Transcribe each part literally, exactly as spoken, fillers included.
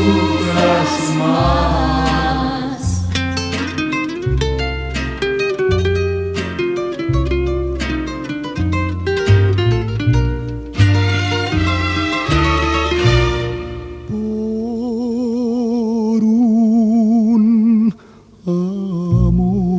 sufras más. Por un amor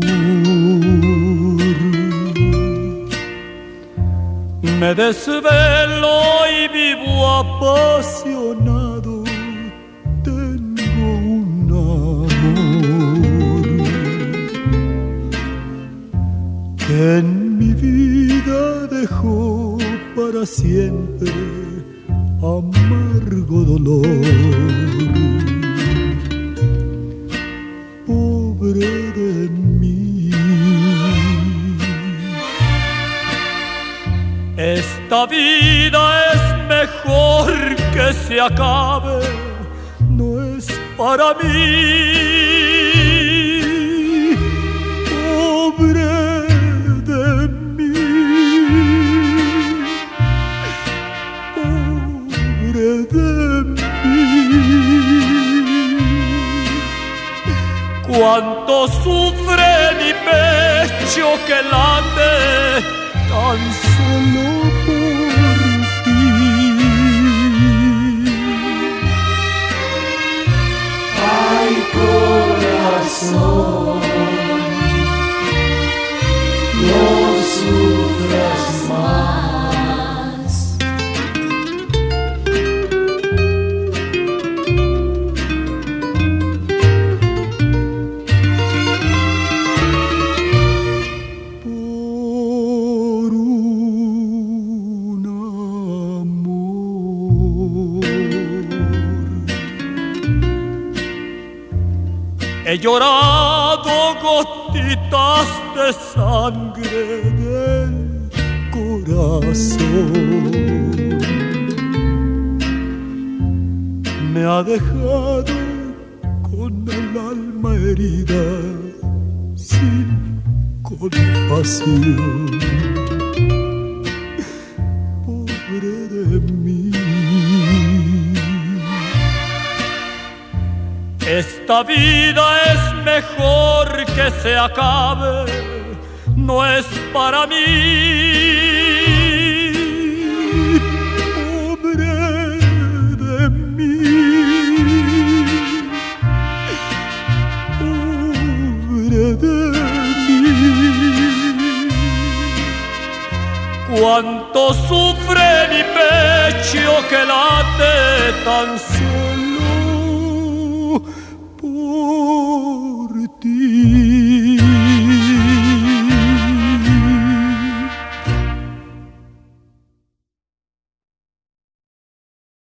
me desvelo y vivo apasionado. Tengo un amor que en mi vida dejó para siempre amargo dolor. Pobre de mí. Esta vida es mejor que se acabe, no es para mí. Pobre de mí. Pobre de mí. Cuánto sufre mi pecho que late tan solo por ti. Ay, corazón, no sufras más. He llorado gotitas de sangre del corazón. Me ha dejado con el alma herida sin compasión. Pobre de mí. Esta vida es mejor que se acabe, no es para mí. Pobre de mí. Pobre de mí. Cuánto sufre mi pecho que late tan solo